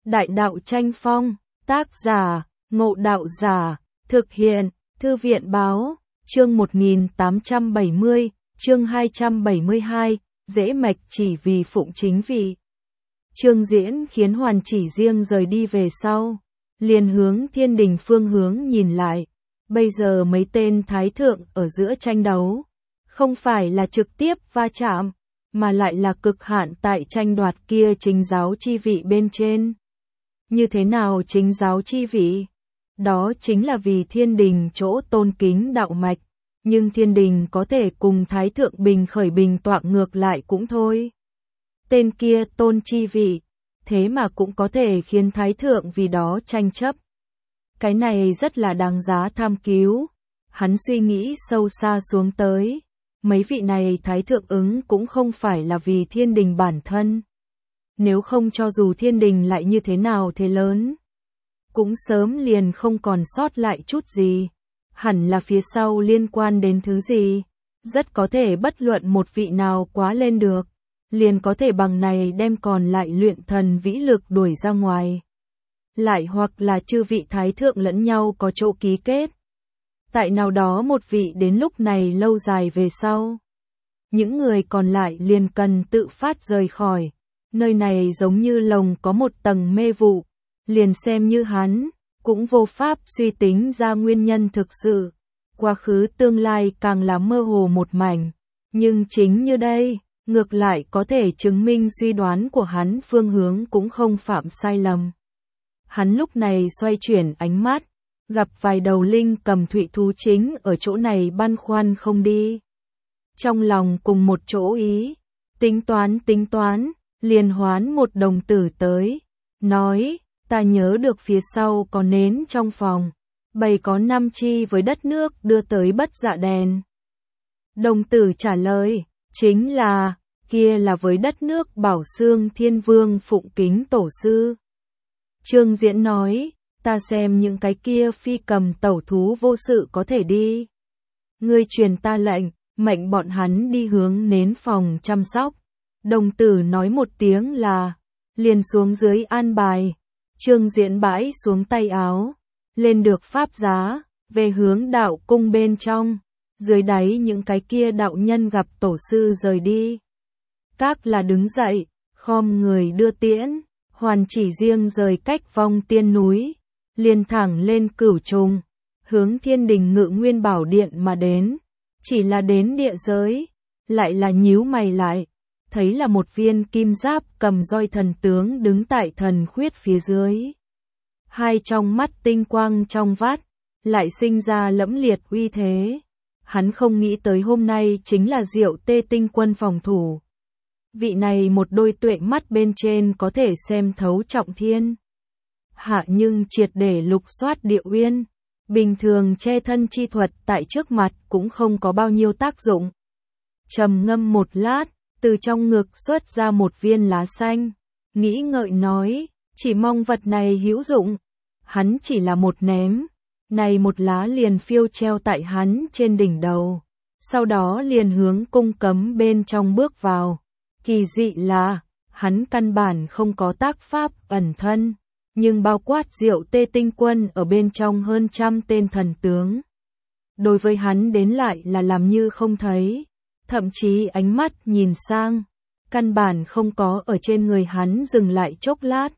Đại đạo tranh phong, tác giả, Ngộ Đạo Giả, thực hiện, Thư viện báo, chương 1870, chương 272, dễ mạch chỉ vì phụng chính vị. Chương diễn khiến Hoàn Chỉ Riêng rời đi về sau, liền hướng Thiên Đình phương hướng nhìn lại. Bây giờ mấy tên thái thượng ở giữa tranh đấu, không phải là trực tiếp va chạm, mà lại là cực hạn tại tranh đoạt kia chính giáo chi vị bên trên. Như thế nào chính giáo chi vị? Đó chính là vì Thiên Đình chỗ tôn kính đạo mạch, nhưng Thiên Đình có thể cùng Thái Thượng bình khởi bình tọa ngược lại cũng thôi. Tên kia tôn chi vị, thế mà cũng có thể khiến Thái Thượng vì đó tranh chấp. Cái này rất là đáng giá tham cứu. Hắn suy nghĩ sâu xa xuống tới. Mấy vị này Thái Thượng ứng cũng không phải là vì Thiên Đình bản thân. Nếu không cho dù Thiên Đình lại như thế nào thế lớn, cũng sớm liền không còn sót lại chút gì. Hẳn là phía sau liên quan đến thứ gì. Rất có thể bất luận một vị nào quá lên được, liền có thể bằng này đem còn lại luyện thần vĩ lực đuổi ra ngoài. Lại hoặc là chư vị Thái Thượng lẫn nhau có chỗ ký kết. Tại nào đó một vị đến lúc này lâu dài về sau, những người còn lại liền cần tự phát rời khỏi. Nơi này giống như lồng có một tầng mê vụ, liền xem như hắn, cũng vô pháp suy tính ra nguyên nhân thực sự. Quá khứ tương lai càng là mơ hồ một mảnh, nhưng chính như đây, ngược lại có thể chứng minh suy đoán của hắn phương hướng cũng không phạm sai lầm. Hắn lúc này xoay chuyển ánh mắt, gặp vài đầu linh cầm thụy thú chính ở chỗ này băn khoăn không đi. Trong lòng cùng một chỗ ý, tính toán, liền hoán một đồng tử tới, nói, ta nhớ được phía sau có nến trong phòng, bày có 5 chi với đất nước đưa tới Bất Dạ đèn. Đồng tử trả lời, chính là, kia là với đất nước Bảo Xương Thiên Vương phụng kính tổ sư. Chương diễn nói, ta xem những cái kia phi cầm tẩu thú vô sự có thể đi. Ngươi truyền ta lệnh, mệnh bọn hắn đi hướng nến phòng chăm sóc. Đồng tử nói một tiếng là, liền xuống dưới an bài. Chương diễn bãi xuống tay áo, lên được pháp giá, về hướng đạo cung bên trong. Dưới đáy những cái kia đạo nhân gặp tổ sư rời đi. Các là đứng dậy, khom người đưa tiễn. Hoàn Chỉ Riêng rời cách Vong Tiên núi, liền thẳng lên Cửu Trùng, hướng Thiên Đình Ngự Nguyên Bảo Điện mà đến. Chỉ là đến địa giới, lại là nhíu mày lại, thấy là một viên kim giáp cầm roi thần tướng đứng tại thần khuyết phía dưới. Hai trong mắt tinh quang trong vắt, lại sinh ra lẫm liệt uy thế. Hắn không nghĩ tới hôm nay chính là Diệu Tê Tinh Quân phòng thủ. Vị này một đôi tuệ mắt bên trên có thể xem thấu trọng thiên hạ, nhưng triệt để lục soát địa uyên. Bình thường che thân chi thuật tại trước mặt cũng không có bao nhiêu tác dụng. Trầm ngâm một lát, từ trong ngực xuất ra một viên lá xanh, nghĩ ngợi nói, chỉ mong vật này hữu dụng. Hắn chỉ là một ném, này một lá liền phiêu treo tại hắn trên đỉnh đầu, sau đó liền hướng cung cấm bên trong bước vào. Kỳ dị là, hắn căn bản không có tác pháp ẩn thân, nhưng bao quát Diệu Tê Tinh Quân ở bên trong hơn 100 tên thần tướng. Đối với hắn đến lại là làm như không thấy, thậm chí ánh mắt nhìn sang, căn bản không có ở trên người hắn dừng lại chốc lát.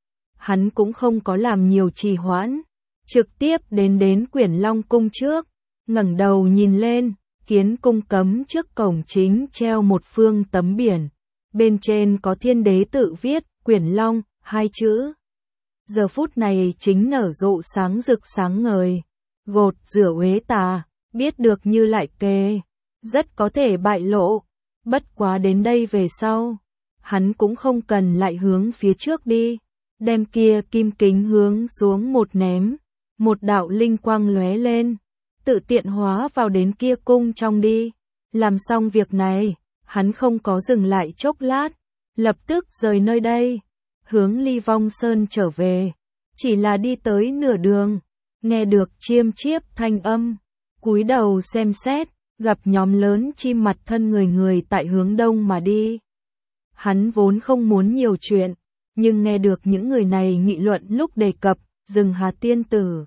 Hắn cũng không có làm nhiều trì hoãn, trực tiếp đến Quyển Long cung trước, ngẩng đầu nhìn lên, kiến cung cấm trước cổng chính treo một phương tấm biển. Bên trên có Thiên Đế tự viết, Quyển Long, 2 chữ. Giờ phút này chính nở rộ sáng rực sáng ngời. Gột rửa uế tà, biết được như lại kề. Rất có thể bại lộ. Bất quá đến đây về sau, hắn cũng không cần lại hướng phía trước đi. Đem kia kim kính hướng xuống một ném. Một đạo linh quang lóe lên. Tự tiện hóa vào đến kia cung trong đi. Làm xong việc này, hắn không có dừng lại chốc lát, lập tức rời nơi đây, hướng Ly Vong Sơn trở về. Chỉ là đi tới nửa đường, nghe được chiêm chiếp thanh âm, cúi đầu xem xét, gặp nhóm lớn chim mặt thân người tại hướng đông mà đi. Hắn vốn không muốn nhiều chuyện, nhưng nghe được những người này nghị luận lúc đề cập Rừng Hà Tiên Tử.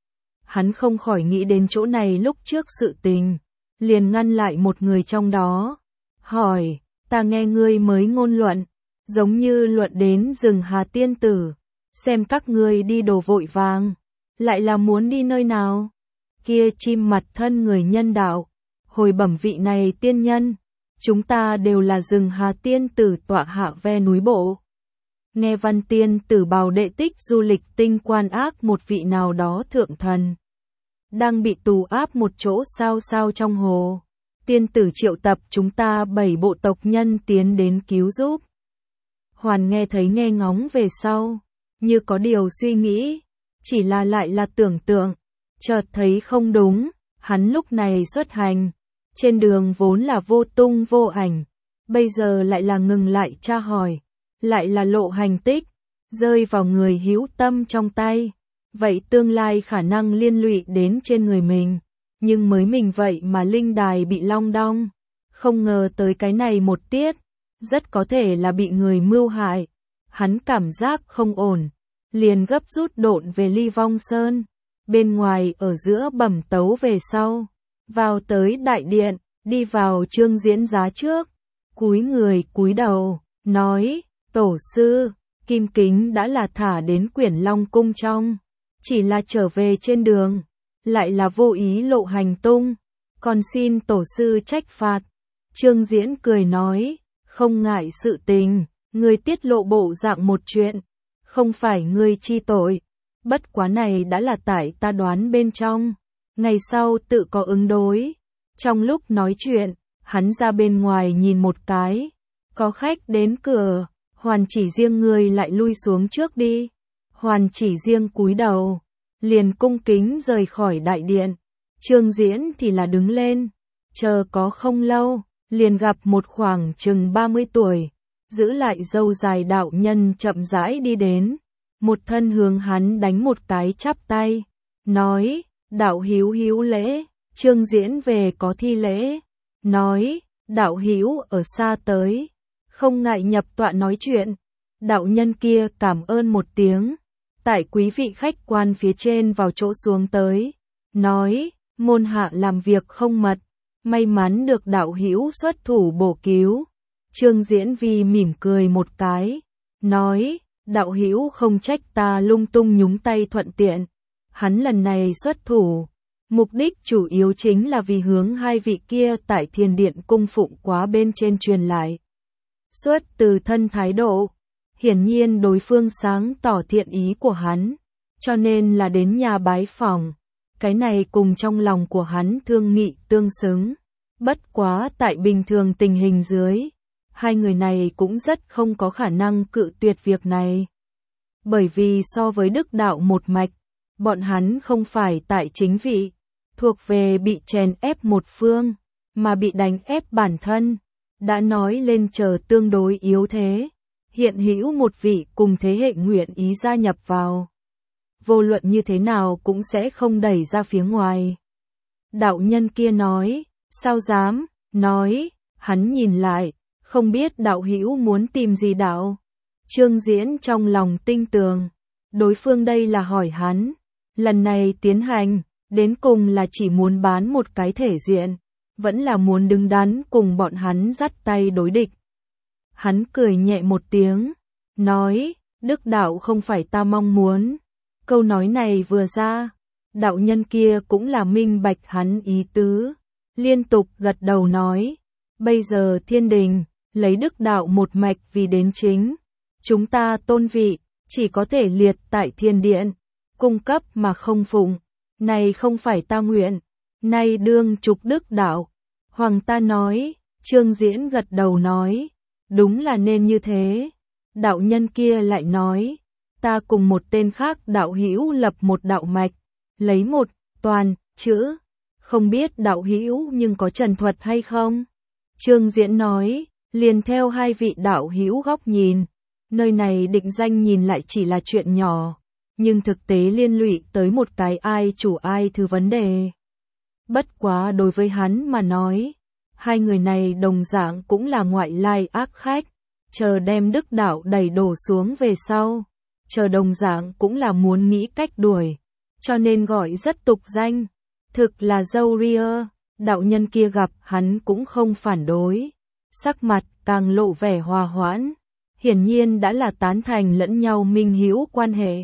Hắn không khỏi nghĩ đến chỗ này lúc trước sự tình, liền ngăn lại một người trong đó, hỏi, ta nghe ngươi mới ngôn luận, giống như luận đến Rừng Hà Tiên Tử, xem các ngươi đi đồ vội vàng, lại là muốn đi nơi nào? Kia chim mặt thân người nhân đạo, hồi bẩm vị này tiên nhân, chúng ta đều là Rừng Hà Tiên Tử tọa hạ ve núi bộ. Nghe Văn Tiên Tử bào đệ tích du lịch tinh quan ác một vị nào đó thượng thần, đang bị tù áp một chỗ sao sao trong hồ. Tiên tử triệu tập chúng ta 7 bộ tộc nhân tiến đến cứu giúp. Hoàn nghe thấy nghe ngóng về sau, như có điều suy nghĩ, chỉ là lại là tưởng tượng, chợt thấy không đúng, hắn lúc này xuất hành, trên đường vốn là vô tung vô ảnh, bây giờ lại là ngừng lại tra hỏi, lại là lộ hành tích, rơi vào người hữu tâm trong tay, vậy tương lai khả năng liên lụy đến trên người mình, nhưng mới mình vậy mà linh đài bị long đong, không ngờ tới cái này một tiết, rất có thể là bị người mưu hại, hắn cảm giác không ổn, liền gấp rút độn về Ly Vong Sơn, bên ngoài ở giữa bẩm tấu về sau, vào tới đại điện, đi vào Trương Diễn giá trước, cúi người cúi đầu, nói, tổ sư, Kim Kính đã là thả đến Quyển Long Cung trong, chỉ là trở về trên đường, lại là vô ý lộ hành tung, còn xin tổ sư trách phạt. Trương Diễn cười nói, không ngại sự tình, ngươi tiết lộ bộ dạng một chuyện, không phải ngươi chi tội, bất quá này đã là tại ta đoán bên trong, ngày sau tự có ứng đối. Trong lúc nói chuyện, hắn ra bên ngoài nhìn một cái, có khách đến cửa, Hoàn Chỉ Riêng người lại lui xuống trước đi. Hoàn Chỉ Riêng cúi đầu, liền cung kính rời khỏi đại điện. Trương Diễn thì là đứng lên, chờ có không lâu, liền gặp một khoảng chừng 30 tuổi, giữ lại râu dài đạo nhân chậm rãi đi đến, một thân hướng hắn đánh một cái chắp tay, nói, đạo hữu hữu lễ. Trương Diễn về có thi lễ, nói, đạo hữu ở xa tới, không ngại nhập tọa nói chuyện. Đạo nhân kia cảm ơn một tiếng, tại quý vị khách quan phía trên vào chỗ xuống tới, nói, môn hạ làm việc không mật, may mắn được đạo hữu xuất thủ bổ cứu. Trương Diễn vì mỉm cười một cái, nói, đạo hữu không trách ta lung tung nhúng tay thuận tiện, hắn lần này xuất thủ, mục đích chủ yếu chính là vì hướng hai vị kia tại Thiên Điện cung phụng quá bên trên truyền lại. Xuất từ thân thái độ, hiển nhiên đối phương sáng tỏ thiện ý của hắn, cho nên là đến nhà bái phỏng, cái này cùng trong lòng của hắn thương nghị tương xứng. Bất quá tại bình thường tình hình dưới, hai người này cũng rất không có khả năng cự tuyệt việc này. Bởi vì so với Đức đạo một mạch, bọn hắn không phải tại chính vị, thuộc về bị chèn ép một phương, mà bị đánh ép bản thân. Đã nói lên chờ tương đối yếu thế, hiện hữu một vị cùng thế hệ nguyện ý gia nhập vào. Vô luận như thế nào cũng sẽ không đẩy ra phía ngoài. Đạo nhân kia nói, sao dám, nói, hắn nhìn lại, không biết đạo hữu muốn tìm gì đạo. Trương Diễn trong lòng tinh tường, đối phương đây là hỏi hắn, lần này tiến hành, đến cùng là chỉ muốn bán một cái thể diện, vẫn là muốn đứng đắn cùng bọn hắn dắt tay đối địch. Hắn cười nhẹ một tiếng, nói, Đức đạo không phải ta mong muốn. Câu nói này vừa ra, đạo nhân kia cũng là minh bạch hắn ý tứ, liên tục gật đầu nói, bây giờ thiên đình, lấy Đức đạo một mạch vì đến chính, chúng ta tôn vị, chỉ có thể liệt tại Thiên Điện, cung cấp mà không phụng, này không phải ta nguyện, nay đương trục Đức đạo. Hoàng ta nói, Trương Diễn gật đầu nói, đúng là nên như thế. Đạo nhân kia lại nói, ta cùng một tên khác đạo hữu lập một đạo mạch, lấy một toàn chữ, không biết đạo hữu nhưng có trần thuật hay không? Trương Diễn nói, liền theo hai vị đạo hữu góc nhìn, nơi này định danh nhìn lại chỉ là chuyện nhỏ, nhưng thực tế liên lụy tới một cái ai chủ ai thứ vấn đề. Bất quá đối với hắn mà nói, hai người này đồng dạng cũng là ngoại lai ác khách, chờ đem đức đạo đẩy đổ xuống về sau, chờ đồng dạng cũng là muốn nghĩ cách đuổi, cho nên gọi rất tục danh, thực là dâu ria. Đạo nhân kia gặp hắn cũng không phản đối, sắc mặt càng lộ vẻ hòa hoãn, hiển nhiên đã là tán thành lẫn nhau minh hữu quan hệ.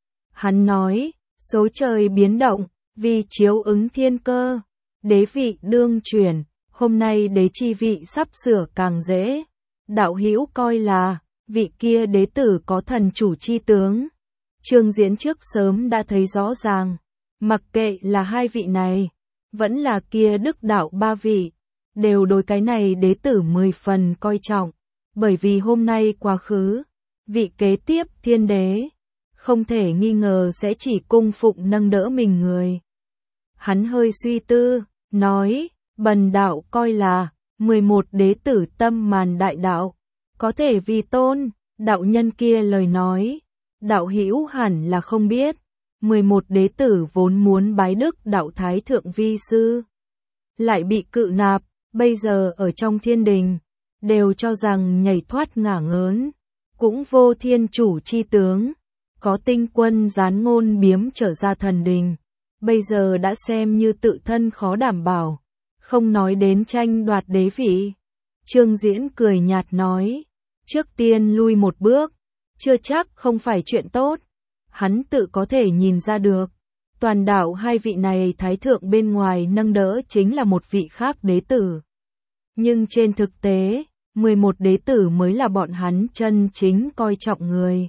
Hắn nói, số trời biến động, vì chiếu ứng thiên cơ, đế vị đương chuyển, hôm nay đế chi vị sắp sửa càng dễ. Đạo hữu coi là, vị kia đế tử có thần chủ chi tướng. Trương Diễn trước sớm đã thấy rõ ràng, mặc kệ là hai vị này, vẫn là kia đức đạo ba vị, đều đối cái này đế tử 10 phần coi trọng, bởi vì hôm nay quá khứ, vị kế tiếp thiên đế, không thể nghi ngờ sẽ chỉ cung phụng nâng đỡ mình người. Hắn hơi suy tư, nói, bần đạo coi là, 11 đế tử tâm màn đại đạo, có thể vì tôn. Đạo nhân kia lời nói, đạo hữu hẳn là không biết, 11 đế tử vốn muốn bái đức đạo thái thượng vi sư, lại bị cự nạp, bây giờ ở trong thiên đình, đều cho rằng nhảy thoát ngả ngớn, cũng vô thiên chủ chi tướng, có tinh quân gián ngôn biếm trở ra thần đình, bây giờ đã xem như tự thân khó đảm bảo, không nói đến tranh đoạt đế vị. Trương Diễn cười nhạt nói, trước tiên lui một bước, chưa chắc không phải chuyện tốt, hắn tự có thể nhìn ra được, toàn đạo hai vị này thái thượng bên ngoài nâng đỡ chính là một vị khác đế tử. Nhưng trên thực tế, 11 đế tử mới là bọn hắn chân chính coi trọng người.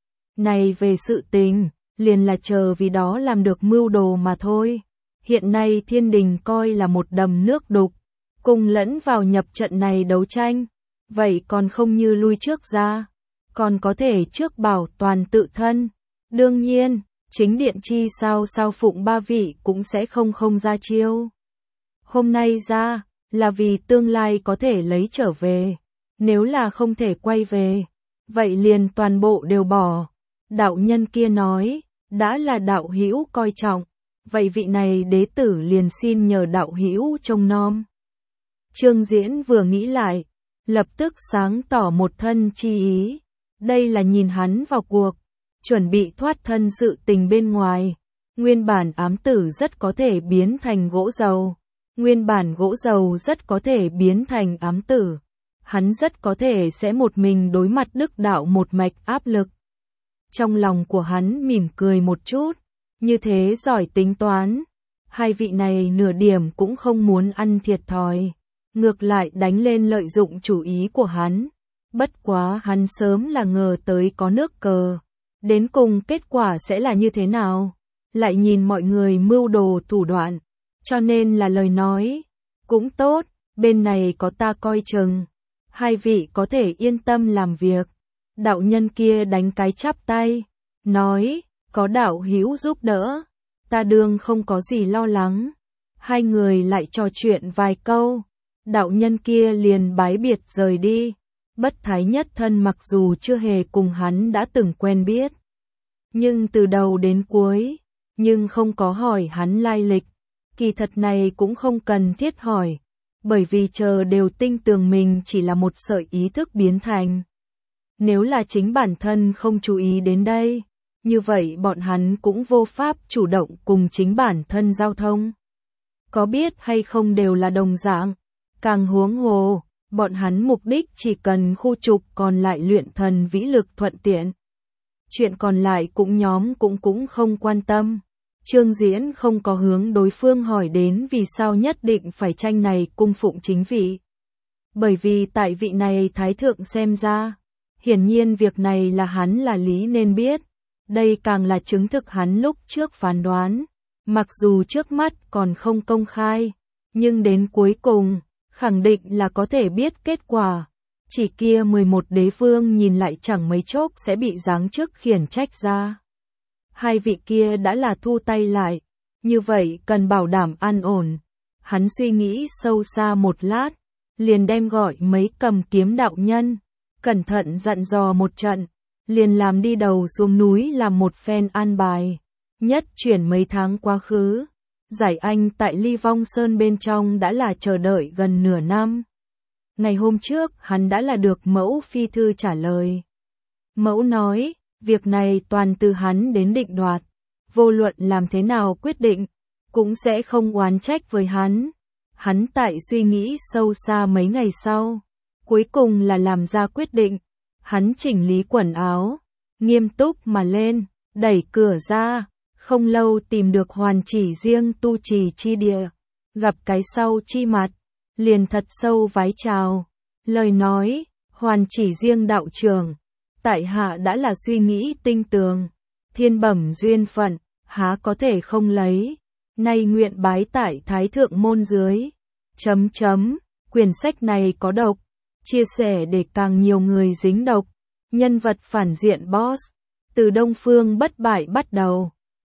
Này về sự tình, liền là chờ vì đó làm được mưu đồ mà thôi. Hiện nay thiên đình coi là một đầm nước đục, cùng lẫn vào nhập trận này đấu tranh, vậy còn không như lui trước ra, còn có thể trước bảo toàn tự thân. Đương nhiên, chính điện chi sao phụng ba vị cũng sẽ không ra chiêu. Hôm nay ra, là vì tương lai có thể lấy trở về, nếu là không thể quay về, vậy liền toàn bộ đều bỏ. Đạo nhân kia nói, đã là đạo hữu coi trọng, vậy vị này đế tử liền xin nhờ đạo hữu trông nom. Trương Diễn vừa nghĩ lại, lập tức sáng tỏ một thân chi ý, đây là nhìn hắn vào cuộc, chuẩn bị thoát thân sự tình bên ngoài. Nguyên bản ám tử rất có thể biến thành gỗ dầu, nguyên bản gỗ dầu rất có thể biến thành ám tử, hắn rất có thể sẽ một mình đối mặt đức đạo một mạch áp lực. Trong lòng của hắn mỉm cười một chút, như thế giỏi tính toán, hai vị này nửa điểm cũng không muốn ăn thiệt thòi, ngược lại đánh lên lợi dụng chủ ý của hắn. Bất quá hắn sớm là ngờ tới có nước cờ, đến cùng kết quả sẽ là như thế nào, lại nhìn mọi người mưu đồ thủ đoạn, cho nên là lời nói, cũng tốt, bên này có ta coi chừng, hai vị có thể yên tâm làm việc. Đạo nhân kia đánh cái chắp tay, nói, có đạo hữu giúp đỡ, ta đương không có gì lo lắng. Hai người lại trò chuyện vài câu, đạo nhân kia liền bái biệt rời đi. Bất Thái Nhất Thân mặc dù chưa hề cùng hắn đã từng quen biết, nhưng từ đầu đến cuối, nhưng không có hỏi hắn lai lịch. Kỳ thật này cũng không cần thiết hỏi, bởi vì chờ đều tin tưởng mình chỉ là một sợi ý thức biến thành. Nếu là chính bản thân không chú ý đến đây, như vậy bọn hắn cũng vô pháp chủ động cùng chính bản thân giao thông. Có biết hay không đều là đồng dạng, càng huống hồ, bọn hắn mục đích chỉ cần khu trục còn lại luyện thần vĩ lực thuận tiện. Chuyện còn lại cũng nhóm cũng không quan tâm. Trương Diễn không có hướng đối phương hỏi đến vì sao nhất định phải tranh này cung phụng chính vị. Bởi vì tại vị này thái thượng xem ra, hiển nhiên việc này là hắn là lý nên biết. Đây càng là chứng thực hắn lúc trước phán đoán. Mặc dù trước mắt còn không công khai, nhưng đến cuối cùng, khẳng định là có thể biết kết quả. Chỉ kia 11 đế vương nhìn lại chẳng mấy chốc sẽ bị giáng chức khiển trách ra. Hai vị kia đã là thu tay lại, như vậy cần bảo đảm an ổn. Hắn suy nghĩ sâu xa một lát, liền đem gọi mấy cầm kiếm đạo nhân, cẩn thận dặn dò một trận, liền làm đi đầu xuống núi làm một phen an bài. Nhất chuyển mấy tháng quá khứ, Giải Anh tại Ly Vong Sơn bên trong đã là chờ đợi gần nửa năm. Ngày hôm trước hắn đã là được mẫu phi thư trả lời. Mẫu nói, việc này toàn từ hắn đến định đoạt, vô luận làm thế nào quyết định, cũng sẽ không oán trách với hắn. Hắn tại suy nghĩ sâu xa mấy ngày sau, cuối cùng là làm ra quyết định. Hắn chỉnh lý quần áo, nghiêm túc mà lên, đẩy cửa ra, không lâu tìm được Hoàn Chỉ Riêng tu trì chi địa, gặp cái sau chi mặt, liền thật sâu vái chào. Lời nói, Hoàn Chỉ Riêng đạo trưởng, tại hạ đã là suy nghĩ tinh tường, thiên bẩm duyên phận, há có thể không lấy, nay nguyện bái tại Thái Thượng môn dưới. Quyển sách này có độc, chia sẻ để càng nhiều người dính độc. Nhân vật phản diện boss, từ Đông Phương Bất Bại bắt đầu.